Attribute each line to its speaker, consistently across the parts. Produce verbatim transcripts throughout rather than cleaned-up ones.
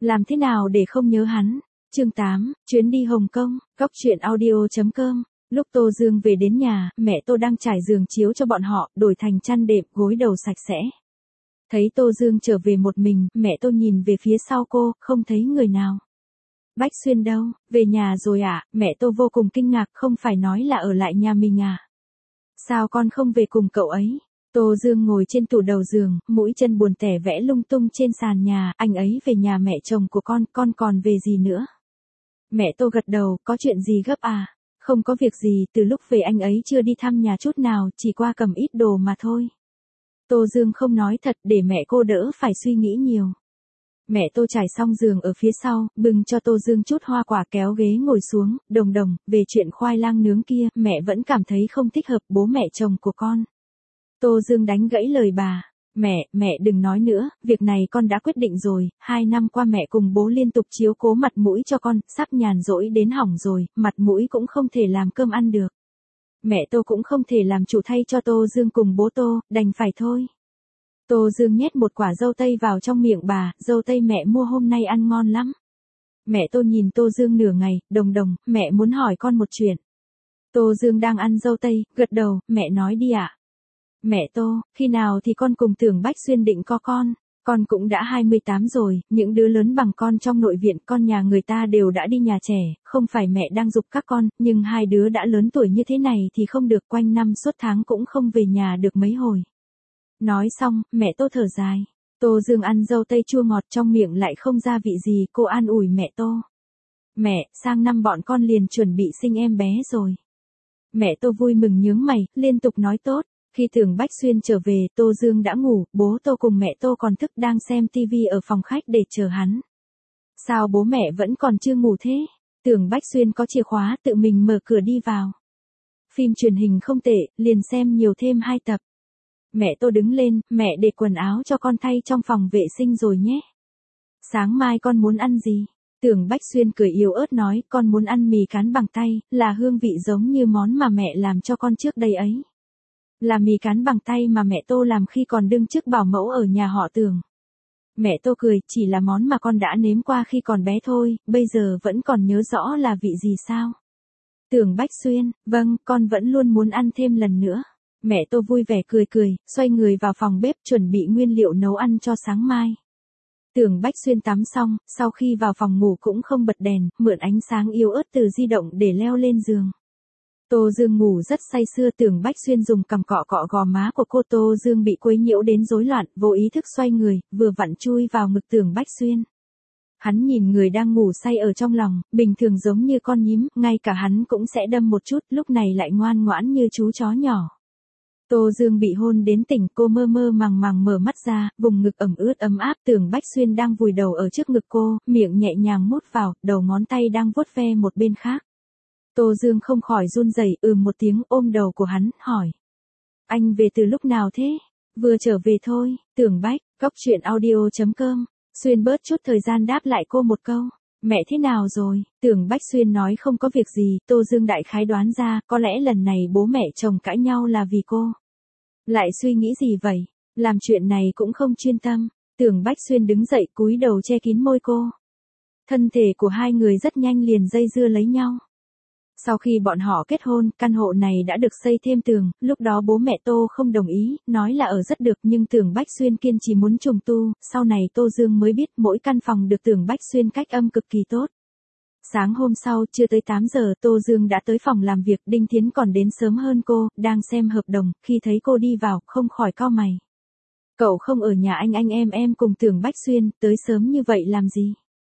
Speaker 1: Làm thế nào để không nhớ hắn? Chương tám, chuyến đi Hồng Kông, góc truyện audio chấm com. Lúc Tô Dương về đến nhà, mẹ Tô đang trải giường chiếu cho bọn họ, đổi thành chăn đệm, gối đầu sạch sẽ. Thấy Tô Dương trở về một mình, mẹ Tô nhìn về phía sau cô, không thấy người nào. Bách Xuyên đâu? Về nhà rồi ạ? À? Mẹ Tô vô cùng kinh ngạc, không phải nói là ở lại nhà mình à? Sao con không về cùng cậu ấy? Tô Dương ngồi trên tủ đầu giường, mũi chân buồn tẻ vẽ lung tung trên sàn nhà, anh ấy về nhà mẹ chồng của con, con còn về gì nữa? Mẹ Tô gật đầu, có chuyện gì gấp à? Không có việc gì, từ lúc về anh ấy chưa đi thăm nhà chút nào, chỉ qua cầm ít đồ mà thôi. Tô Dương không nói thật để mẹ cô đỡ phải suy nghĩ nhiều. Mẹ Tô trải xong giường ở phía sau, bưng cho Tô Dương chút hoa quả kéo ghế ngồi xuống, đồng đồng, về chuyện khoai lang nướng kia, mẹ vẫn cảm thấy không thích hợp bố mẹ chồng của con. Tô Dương đánh gãy lời bà. Mẹ, mẹ đừng nói nữa, việc này con đã quyết định rồi, hai năm qua mẹ cùng bố liên tục chiếu cố mặt mũi cho con, sắp nhàn rỗi đến hỏng rồi, mặt mũi cũng không thể làm cơm ăn được. Mẹ Tô cũng không thể làm chủ thay cho Tô Dương cùng bố Tô, đành phải thôi. Tô Dương nhét một quả dâu tây vào trong miệng bà, dâu tây mẹ mua hôm nay ăn ngon lắm. Mẹ Tô nhìn Tô Dương nửa ngày, đồng đồng, mẹ muốn hỏi con một chuyện. Tô Dương đang ăn dâu tây, gật đầu, mẹ nói đi ạ. Mẹ Tô, khi nào thì con cùng Tưởng Bách Xuyên định có con? Con cũng đã hai mươi tám rồi, những đứa lớn bằng con trong nội viện, con nhà người ta đều đã đi nhà trẻ, không phải mẹ đang giục các con, nhưng hai đứa đã lớn tuổi như thế này thì không được, quanh năm suốt tháng cũng không về nhà được mấy hồi. Nói xong, mẹ Tô thở dài. Tô Dương ăn dâu tây chua ngọt trong miệng lại không gia vị gì, cô an ủi mẹ Tô. Mẹ, sang năm bọn con liền chuẩn bị sinh em bé rồi. Mẹ Tô vui mừng nhướng mày, liên tục nói tốt. Khi Tưởng Bách Xuyên trở về, Tô Dương đã ngủ, bố Tô cùng mẹ Tô còn thức đang xem tivi ở phòng khách để chờ hắn. Sao bố mẹ vẫn còn chưa ngủ thế? Tưởng Bách Xuyên có chìa khóa, tự mình mở cửa đi vào. Phim truyền hình không tệ, liền xem nhiều thêm hai tập. Mẹ Tô đứng lên, mẹ để quần áo cho con thay trong phòng vệ sinh rồi nhé. Sáng mai con muốn ăn gì? Tưởng Bách Xuyên cười yếu ớt nói, con muốn ăn mì cán bằng tay, là hương vị giống như món mà mẹ làm cho con trước đây ấy. Là mì cán bằng tay mà mẹ Tô làm khi còn đương chức bảo mẫu ở nhà họ Tưởng. Mẹ Tô cười, chỉ là món mà con đã nếm qua khi còn bé thôi, bây giờ vẫn còn nhớ rõ là vị gì sao? Tưởng Bách Xuyên, vâng, con vẫn luôn muốn ăn thêm lần nữa. Mẹ Tô vui vẻ cười cười, xoay người vào phòng bếp chuẩn bị nguyên liệu nấu ăn cho sáng mai. Tưởng Bách Xuyên tắm xong, sau khi vào phòng ngủ cũng không bật đèn, mượn ánh sáng yếu ớt từ di động để leo lên giường. Tô Dương ngủ rất say sưa, Tưởng Bách Xuyên dùng cằm cọ cọ gò má của cô. Tô Dương bị quấy nhiễu đến rối loạn, vô ý thức xoay người, vừa vặn chui vào ngực Tưởng Bách Xuyên. Hắn nhìn người đang ngủ say ở trong lòng, bình thường giống như con nhím, ngay cả hắn cũng sẽ đâm một chút, lúc này lại ngoan ngoãn như chú chó nhỏ. Tô Dương bị hôn đến tỉnh, cô mơ mơ màng màng mở mắt ra, vùng ngực ẩm ướt ấm áp, Tưởng Bách Xuyên đang vùi đầu ở trước ngực cô, miệng nhẹ nhàng mút vào, đầu ngón tay đang vuốt ve một bên khác. Tô Dương không khỏi run rẩy, ừm một tiếng, ôm đầu của hắn, hỏi. Anh về từ lúc nào thế? Vừa trở về thôi. Tưởng Bách, góc truyện audio chấm com. Xuyên bớt chút thời gian đáp lại cô một câu. Mẹ thế nào rồi? Tưởng Bách Xuyên nói không có việc gì, Tô Dương đại khái đoán ra, có lẽ lần này bố mẹ chồng cãi nhau là vì cô. Lại suy nghĩ gì vậy? Làm chuyện này cũng không chuyên tâm. Tưởng Bách Xuyên đứng dậy cúi đầu che kín môi cô. Thân thể của hai người rất nhanh liền dây dưa lấy nhau. Sau khi bọn họ kết hôn, căn hộ này đã được xây thêm tường, lúc đó bố mẹ Tô không đồng ý, nói là ở rất được nhưng Tưởng Bách Xuyên kiên trì muốn trùng tu, sau này Tô Dương mới biết mỗi căn phòng được Tưởng Bách Xuyên cách âm cực kỳ tốt. Sáng hôm sau, chưa tới tám giờ, Tô Dương đã tới phòng làm việc, Đinh Thiến còn đến sớm hơn cô, đang xem hợp đồng, khi thấy cô đi vào, không khỏi cau mày. Cậu không ở nhà anh anh em em cùng Tưởng Bách Xuyên, tới sớm như vậy làm gì?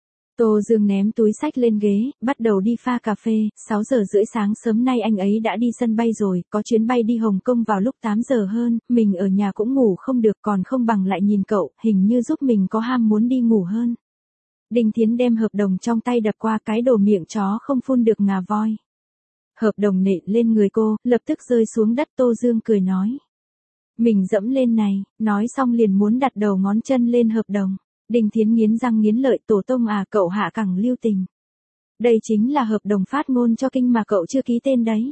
Speaker 1: Tô Dương ném túi xách lên ghế, bắt đầu đi pha cà phê, sáu giờ rưỡi sáng sớm nay anh ấy đã đi sân bay rồi, có chuyến bay đi Hồng Kông vào lúc tám giờ hơn, mình ở nhà cũng ngủ không được còn không bằng lại nhìn cậu, hình như giúp mình có ham muốn đi ngủ hơn. Đinh Thiến đem hợp đồng trong tay đập qua cái đồ miệng chó không phun được ngà voi. Hợp đồng nện lên người cô, lập tức rơi xuống đất. Tô Dương cười nói. Mình dẫm lên này, nói xong liền muốn đặt đầu ngón chân lên hợp đồng. Đinh Thiến nghiến răng nghiến lợi, tổ tông à, cậu hạ cẳng lưu tình. Đây chính là hợp đồng phát ngôn cho Kinh mà cậu chưa ký tên đấy.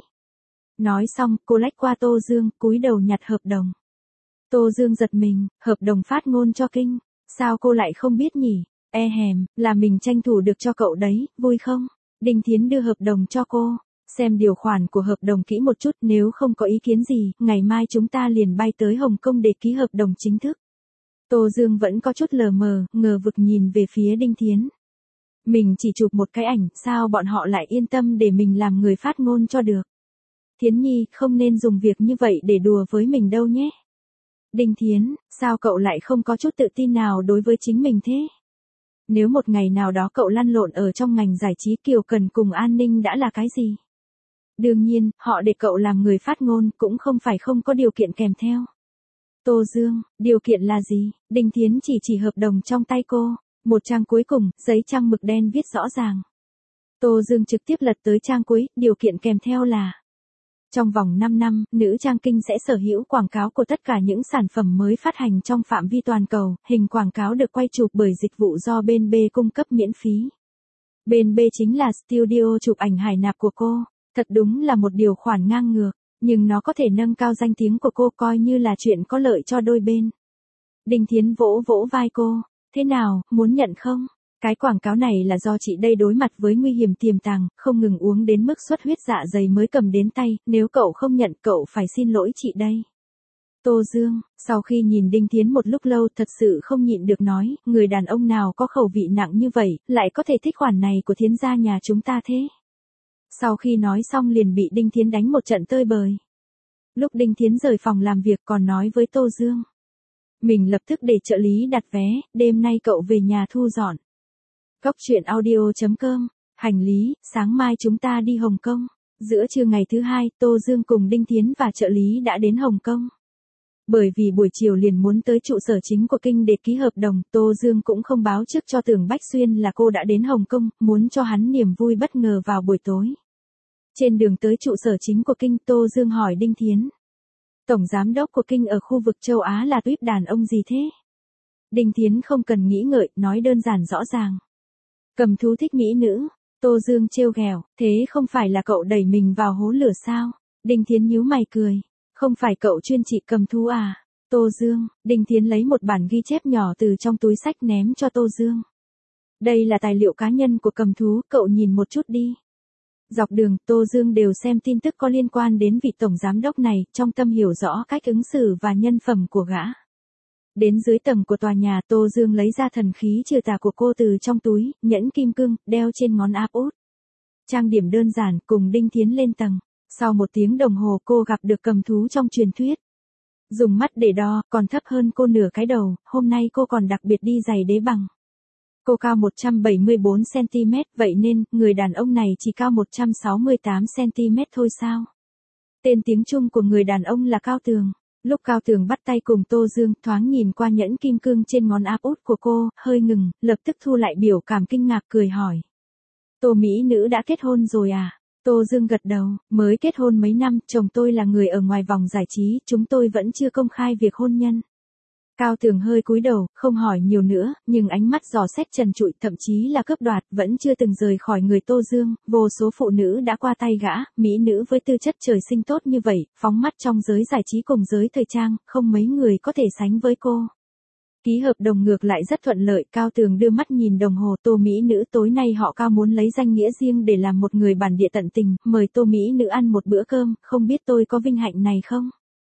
Speaker 1: Nói xong, cô lách qua Tô Dương, cúi đầu nhặt hợp đồng. Tô Dương giật mình, hợp đồng phát ngôn cho Kinh, sao cô lại không biết nhỉ? E hèm, là mình tranh thủ được cho cậu đấy, vui không? Đinh Thiến đưa hợp đồng cho cô. Xem điều khoản của hợp đồng kỹ một chút, nếu không có ý kiến gì, ngày mai chúng ta liền bay tới Hồng Kông để ký hợp đồng chính thức. Tô Dương vẫn có chút lờ mờ, ngờ vực nhìn về phía Đinh Thiến. Mình chỉ chụp một cái ảnh, sao bọn họ lại yên tâm để mình làm người phát ngôn cho được? Thiến Nhi, không nên dùng việc như vậy để đùa với mình đâu nhé. Đinh Thiến, sao cậu lại không có chút tự tin nào đối với chính mình thế? Nếu một ngày nào đó cậu lăn lộn ở trong ngành giải trí, Kiều Cần cùng An Ninh đã là cái gì? Đương nhiên, họ để cậu làm người phát ngôn cũng không phải không có điều kiện kèm theo. Tô Dương, điều kiện là gì? Đinh Thiến chỉ chỉ hợp đồng trong tay cô. Một trang cuối cùng, giấy trang mực đen viết rõ ràng. Tô Dương trực tiếp lật tới trang cuối, điều kiện kèm theo là trong vòng năm năm, nữ trang kinh sẽ sở hữu quảng cáo của tất cả những sản phẩm mới phát hành trong phạm vi toàn cầu, hình quảng cáo được quay chụp bởi dịch vụ do bên B cung cấp miễn phí. Bên B chính là studio chụp ảnh hải nạp của cô, thật đúng là một điều khoản ngang ngược, nhưng nó có thể nâng cao danh tiếng của cô, coi như là chuyện có lợi cho đôi bên. Đinh Thiến vỗ vỗ vai cô, thế nào, muốn nhận không? Cái quảng cáo này là do chị đây đối mặt với nguy hiểm tiềm tàng, không ngừng uống đến mức xuất huyết dạ dày mới cầm đến tay, nếu cậu không nhận cậu phải xin lỗi chị đây. Tô Dương, sau khi nhìn Đinh Thiến một lúc lâu thật sự không nhịn được nói, người đàn ông nào có khẩu vị nặng như vậy, lại có thể thích khoản này của Thiến gia nhà chúng ta thế? Sau khi nói xong liền bị Đinh Thiến đánh một trận tơi bời. Lúc Đinh Thiến rời phòng làm việc còn nói với Tô Dương. Mình lập tức để trợ lý đặt vé, đêm nay cậu về nhà thu dọn. Góc truyện audio chấm com, hành lý, sáng mai chúng ta đi Hồng Kông. Giữa trưa ngày thứ hai, Tô Dương cùng Đinh Thiến và trợ lý đã đến Hồng Kông. Bởi vì buổi chiều liền muốn tới trụ sở chính của Kinh để ký hợp đồng, Tô Dương cũng không báo trước cho Tưởng Bách Xuyên là cô đã đến Hồng Kông, muốn cho hắn niềm vui bất ngờ vào buổi tối. Trên đường tới trụ sở chính của Kinh, Tô Dương hỏi Đinh Thiến. Tổng giám đốc của Kinh ở khu vực châu Á là tuýp đàn ông gì thế? Đinh Thiến không cần nghĩ ngợi, nói đơn giản rõ ràng. Cầm thú thích mỹ nữ. Tô Dương trêu ghẹo, thế không phải là cậu đẩy mình vào hố lửa sao? Đinh Thiến nhíu mày cười. Không phải cậu chuyên trị cầm thú à? Tô Dương, Đinh Thiến lấy một bản ghi chép nhỏ từ trong túi xách ném cho Tô Dương. Đây là tài liệu cá nhân của cầm thú, cậu nhìn một chút đi. Dọc đường, Tô Dương đều xem tin tức có liên quan đến vị tổng giám đốc này, trong tâm hiểu rõ cách ứng xử và nhân phẩm của gã. Đến dưới tầng của tòa nhà, Tô Dương lấy ra thần khí trừ tà của cô từ trong túi, nhẫn kim cương, đeo trên ngón áp út. Trang điểm đơn giản, cùng Đinh Thiến lên tầng. Sau một tiếng đồng hồ cô gặp được cầm thú trong truyền thuyết. Dùng mắt để đo, còn thấp hơn cô nửa cái đầu, hôm nay cô còn đặc biệt đi giày đế bằng. Cô cao một trăm bảy mươi bốn xăng ti mét, vậy nên, người đàn ông này chỉ cao một trăm sáu mươi tám xăng ti mét thôi sao? Tên tiếng Trung của người đàn ông là Cao Tường. Lúc Cao Tường bắt tay cùng Tô Dương, thoáng nhìn qua nhẫn kim cương trên ngón áp út của cô, hơi ngừng, lập tức thu lại biểu cảm kinh ngạc cười hỏi. Tô mỹ nữ đã kết hôn rồi à? Tô Dương gật đầu, mới kết hôn mấy năm, chồng tôi là người ở ngoài vòng giải trí, chúng tôi vẫn chưa công khai việc hôn nhân. Cao Tường hơi cúi đầu, không hỏi nhiều nữa, nhưng ánh mắt dò xét trần trụi, thậm chí là cướp đoạt, vẫn chưa từng rời khỏi người Tô Dương, vô số phụ nữ đã qua tay gã, mỹ nữ với tư chất trời sinh tốt như vậy, phóng mắt trong giới giải trí cùng giới thời trang, không mấy người có thể sánh với cô. Ký hợp đồng ngược lại rất thuận lợi, Cao Tường đưa mắt nhìn đồng hồ, Tô mỹ nữ tối nay họ Cao muốn lấy danh nghĩa riêng để làm một người bản địa tận tình, mời Tô mỹ nữ ăn một bữa cơm, không biết tôi có vinh hạnh này không?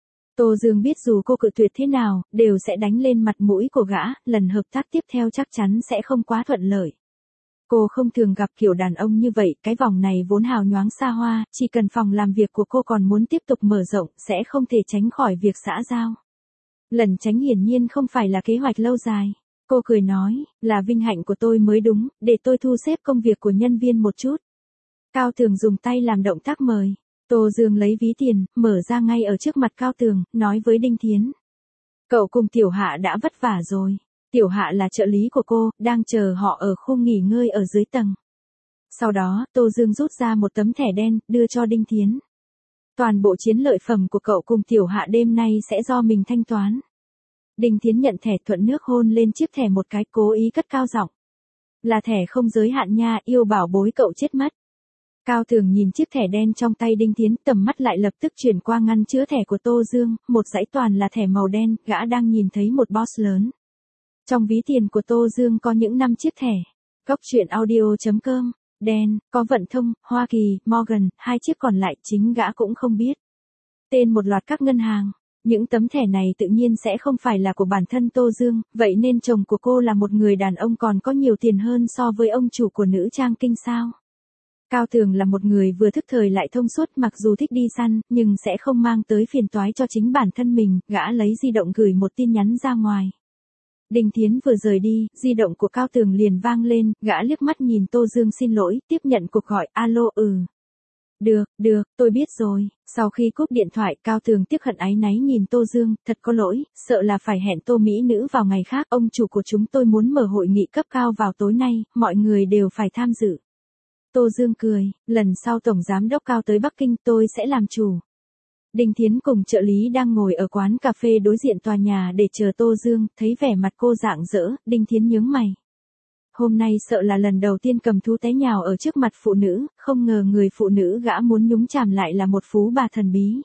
Speaker 1: Tô Dương biết dù cô cự tuyệt thế nào, đều sẽ đánh lên mặt mũi của gã, lần hợp tác tiếp theo chắc chắn sẽ không quá thuận lợi. Cô không thường gặp kiểu đàn ông như vậy, cái vòng này vốn hào nhoáng xa hoa, chỉ cần phòng làm việc của cô còn muốn tiếp tục mở rộng, sẽ không thể tránh khỏi việc xã giao. Lần tránh hiển nhiên không phải là kế hoạch lâu dài. Cô cười nói, là vinh hạnh của tôi mới đúng, để tôi thu xếp công việc của nhân viên một chút. Cao Tường dùng tay làm động tác mời. Tô Dương lấy ví tiền, mở ra ngay ở trước mặt Cao Tường, nói với Đinh Thiến. Cậu cùng Tiểu Hạ đã vất vả rồi. Tiểu Hạ là trợ lý của cô, đang chờ họ ở khu nghỉ ngơi ở dưới tầng. Sau đó, Tô Dương rút ra một tấm thẻ đen, đưa cho Đinh Thiến. Toàn bộ chiến lợi phẩm của cậu cùng Tiểu Hạ đêm nay sẽ do mình thanh toán. Đinh Thiến nhận thẻ, thuận nước hôn lên chiếc thẻ một cái, cố ý cất cao giọng. Là thẻ không giới hạn nha, yêu bảo bối cậu chết mất. Cao Tường nhìn chiếc thẻ đen trong tay Đinh Thiến, tầm mắt lại lập tức chuyển qua ngăn chứa thẻ của Tô Dương, một dãy toàn là thẻ màu đen, gã đang nhìn thấy một boss lớn. Trong ví tiền của Tô Dương có những năm chiếc thẻ. Góc truyện audio.com, đen, có vận thông, Hoa Kỳ, Morgan, hai chiếc còn lại chính gã cũng không biết. Tên một loạt các ngân hàng. Những tấm thẻ này tự nhiên sẽ không phải là của bản thân Tô Dương, vậy nên chồng của cô là một người đàn ông còn có nhiều tiền hơn so với ông chủ của nữ trang kinh sao. Cao Tường là một người vừa thức thời lại thông suốt, mặc dù thích đi săn, nhưng sẽ không mang tới phiền toái cho chính bản thân mình, gã lấy di động gửi một tin nhắn ra ngoài. Đinh Thiến vừa rời đi, di động của Cao Tường liền vang lên, gã liếc mắt nhìn Tô Dương xin lỗi, tiếp nhận cuộc gọi, alo ừ. Được, được, tôi biết rồi. Sau khi cúp điện thoại, Cao Tường tiếc hận áy náy nhìn Tô Dương, thật có lỗi, sợ là phải hẹn Tô Mỹ Nữ vào ngày khác, ông chủ của chúng tôi muốn mở hội nghị cấp cao vào tối nay, mọi người đều phải tham dự. Tô Dương cười, lần sau Tổng Giám đốc Cao tới Bắc Kinh tôi sẽ làm chủ. Đinh Thiến cùng trợ lý đang ngồi ở quán cà phê đối diện tòa nhà để chờ Tô Dương, thấy vẻ mặt cô rạng rỡ, Đinh Thiến nhướng mày. Hôm nay sợ là lần đầu tiên cầm thú té nhào ở trước mặt phụ nữ, không ngờ người phụ nữ gã muốn nhúng chàm lại là một phú bà thần bí.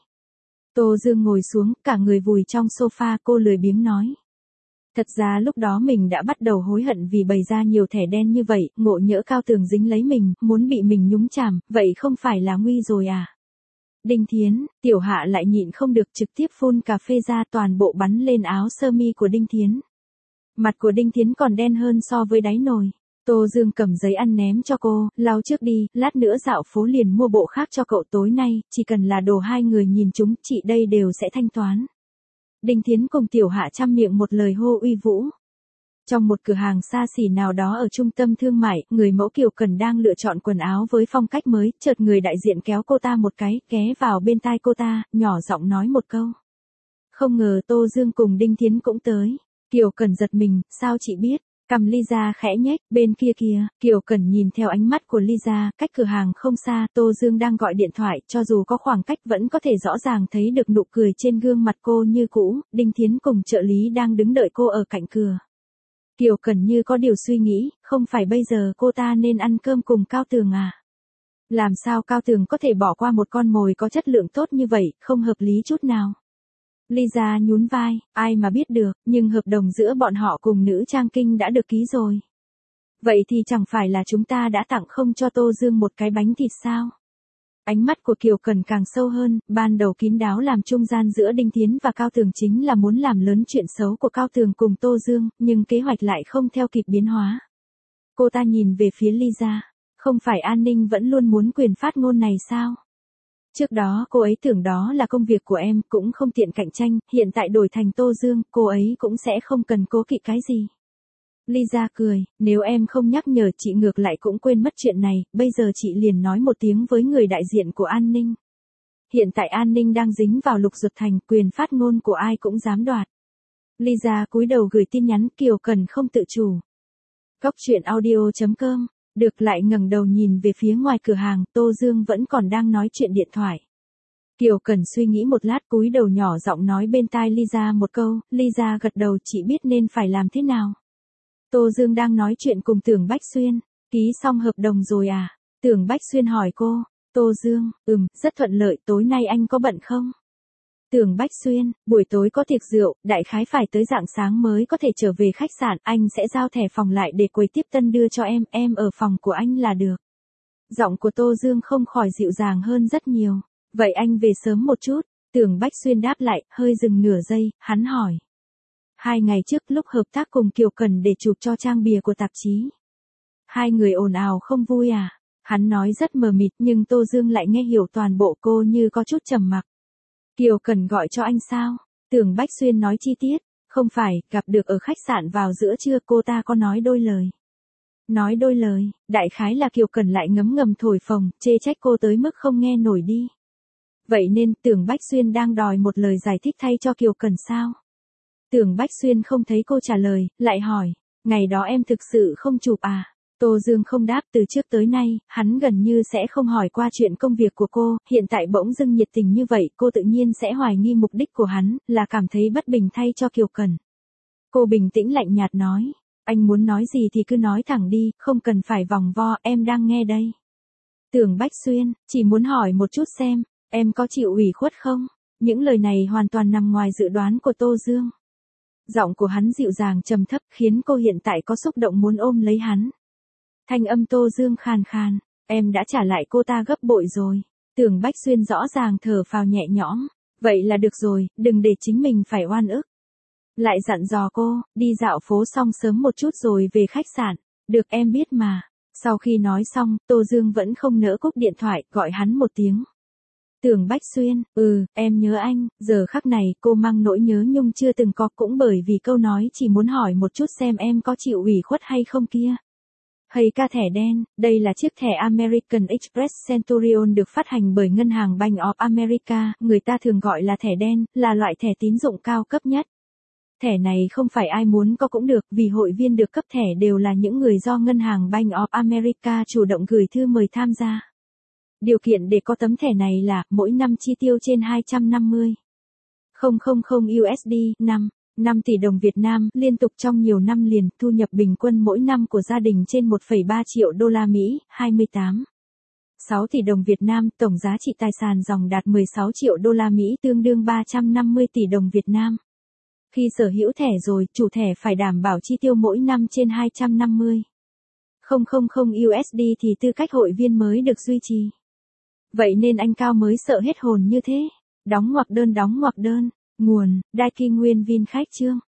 Speaker 1: Tô Dương ngồi xuống, cả người vùi trong sofa, cô lười biếng nói. Thật ra lúc đó mình đã bắt đầu hối hận vì bày ra nhiều thẻ đen như vậy, ngộ nhỡ Cao Tường dính lấy mình, muốn bị mình nhúng chàm, vậy không phải là nguy rồi à? Đinh Thiến, Tiểu Hạ lại nhịn không được trực tiếp phun cà phê ra, toàn bộ bắn lên áo sơ mi của Đinh Thiến. Mặt của Đinh Thiến còn đen hơn so với đáy nồi. Tô Dương cầm giấy ăn ném cho cô, lau trước đi, lát nữa dạo phố liền mua bộ khác cho cậu tối nay, chỉ cần là đồ hai người nhìn chúng, chị đây đều sẽ thanh toán. Đinh Thiến cùng Tiểu Hạ chăm miệng một lời hô uy vũ. Trong một cửa hàng xa xỉ nào đó ở trung tâm thương mại, người mẫu Kiều Cần đang lựa chọn quần áo với phong cách mới, chợt người đại diện kéo cô ta một cái, ghé vào bên tai cô ta, nhỏ giọng nói một câu. Không ngờ Tô Dương cùng Đinh Thiến cũng tới. Kiều Cần giật mình, sao chị biết? Cầm Lisa khẽ nhếch, bên kia kìa, Kiều Cần nhìn theo ánh mắt của Lisa, cách cửa hàng không xa, Tô Dương đang gọi điện thoại, cho dù có khoảng cách vẫn có thể rõ ràng thấy được nụ cười trên gương mặt cô như cũ, Đinh Thiến cùng trợ lý đang đứng đợi cô ở cạnh cửa. Kiều Cần như có điều suy nghĩ, không phải bây giờ cô ta nên ăn cơm cùng Cao Tường à? Làm sao Cao Tường có thể bỏ qua một con mồi có chất lượng tốt như vậy, không hợp lý chút nào. Lisa nhún vai, ai mà biết được, nhưng hợp đồng giữa bọn họ cùng nữ trang kinh đã được ký rồi. Vậy thì chẳng phải là chúng ta đã tặng không cho Tô Dương một cái bánh thịt sao? Ánh mắt của Kiều Cần càng sâu hơn, ban đầu kín đáo làm trung gian giữa Đinh Thiến và Cao Tường chính là muốn làm lớn chuyện xấu của Cao Tường cùng Tô Dương, nhưng kế hoạch lại không theo kịp biến hóa. Cô ta nhìn về phía Lisa, không phải An Ninh vẫn luôn muốn quyền phát ngôn này sao? Trước đó cô ấy tưởng đó là công việc của em, cũng không tiện cạnh tranh, hiện tại đổi thành Tô Dương, cô ấy cũng sẽ không cần cố kỵ cái gì. Lisa cười, nếu em không nhắc nhở chị ngược lại cũng quên mất chuyện này, bây giờ chị liền nói một tiếng với người đại diện của An Ninh. Hiện tại An Ninh đang dính vào Lục Duật Thành, quyền phát ngôn của ai cũng dám đoạt. Lisa cúi đầu gửi tin nhắn, Kiều Cần không tự chủ. Góc truyện audio.com, được lại ngẩng đầu nhìn về phía ngoài cửa hàng, Tô Dương vẫn còn đang nói chuyện điện thoại. Kiều Cần suy nghĩ một lát, cúi đầu nhỏ giọng nói bên tai Lisa một câu, Lisa gật đầu, chị biết nên phải làm thế nào. Tô Dương đang nói chuyện cùng Tưởng Bách Xuyên, ký xong hợp đồng rồi à? Tưởng Bách Xuyên hỏi cô. Tô Dương, ừm, rất thuận lợi, tối nay anh có bận không? Tưởng Bách Xuyên, buổi tối có tiệc rượu, đại khái phải tới rạng sáng mới có thể trở về khách sạn, anh sẽ giao thẻ phòng lại để quầy tiếp tân đưa cho em, em ở phòng của anh là được. Giọng của Tô Dương không khỏi dịu dàng hơn rất nhiều. Vậy anh về sớm một chút. Tưởng Bách Xuyên đáp lại, hơi dừng nửa giây, hắn hỏi. Hai ngày trước lúc hợp tác cùng Kiều Cần để chụp cho trang bìa của tạp chí. Hai người ồn ào không vui à? Hắn nói rất mờ mịt nhưng Tô Dương lại nghe hiểu toàn bộ, cô như có chút trầm mặc. Kiều Cần gọi cho anh sao? Tưởng Bách Xuyên nói chi tiết. Không phải, gặp được ở khách sạn vào giữa trưa, cô ta có nói đôi lời. Nói đôi lời, đại khái là Kiều Cần lại ngấm ngầm thổi phồng, chê trách cô tới mức không nghe nổi đi. Vậy nên, Tưởng Bách Xuyên đang đòi một lời giải thích thay cho Kiều Cần sao? Tưởng Bách Xuyên không thấy cô trả lời, lại hỏi, ngày đó em thực sự không chụp à? Tô Dương không đáp, từ trước tới nay, hắn gần như sẽ không hỏi qua chuyện công việc của cô, hiện tại bỗng dưng nhiệt tình như vậy, cô tự nhiên sẽ hoài nghi mục đích của hắn, là cảm thấy bất bình thay cho Kiều Cần. Cô bình tĩnh lạnh nhạt nói, anh muốn nói gì thì cứ nói thẳng đi, không cần phải vòng vo, em đang nghe đây. Tưởng Bách Xuyên, chỉ muốn hỏi một chút xem, em có chịu ủy khuất không? Những lời này hoàn toàn nằm ngoài dự đoán của Tô Dương. Giọng của hắn dịu dàng trầm thấp khiến cô hiện tại có xúc động muốn ôm lấy hắn. Thanh âm Tô Dương khàn khàn, em đã trả lại cô ta gấp bội rồi. Tưởng Bách Xuyên rõ ràng thở phào nhẹ nhõm. Vậy là được rồi, đừng để chính mình phải oan ức. Lại dặn dò cô, đi dạo phố xong sớm một chút rồi về khách sạn. Được em biết mà. Sau khi nói xong, Tô Dương vẫn không nỡ cúp điện thoại, gọi hắn một tiếng. Tưởng Bách Xuyên, ừ, em nhớ anh, giờ khắc này cô mang nỗi nhớ nhung chưa từng có cũng bởi vì câu nói chỉ muốn hỏi một chút xem em có chịu ủy khuất hay không kia. Hay ca thẻ đen, đây là chiếc thẻ American Express Centurion được phát hành bởi ngân hàng Bank of America, người ta thường gọi là thẻ đen, là loại thẻ tín dụng cao cấp nhất. Thẻ này không phải ai muốn có cũng được, vì hội viên được cấp thẻ đều là những người do ngân hàng Bank of America chủ động gửi thư mời tham gia. Điều kiện để có tấm thẻ này là mỗi năm chi tiêu trên hai trăm năm mươi nghìn u ét đê, năm, năm tỷ đồng Việt Nam, liên tục trong nhiều năm liền, thu nhập bình quân mỗi năm của gia đình trên một phẩy ba triệu đô la Mỹ, hai mươi tám phẩy sáu tỷ đồng Việt Nam, tổng giá trị tài sản ròng đạt mười sáu triệu đô la Mỹ tương đương ba trăm năm mươi tỷ đồng Việt Nam. Khi sở hữu thẻ rồi, chủ thẻ phải đảm bảo chi tiêu mỗi năm trên hai trăm năm mươi nghìn u ét đê thì tư cách hội viên mới được duy trì. Vậy nên anh Cao mới sợ hết hồn như thế. Đóng ngoặc đơn đóng ngoặc đơn. Nguồn, Đai Kinh Nguyên Vin Khách Chương.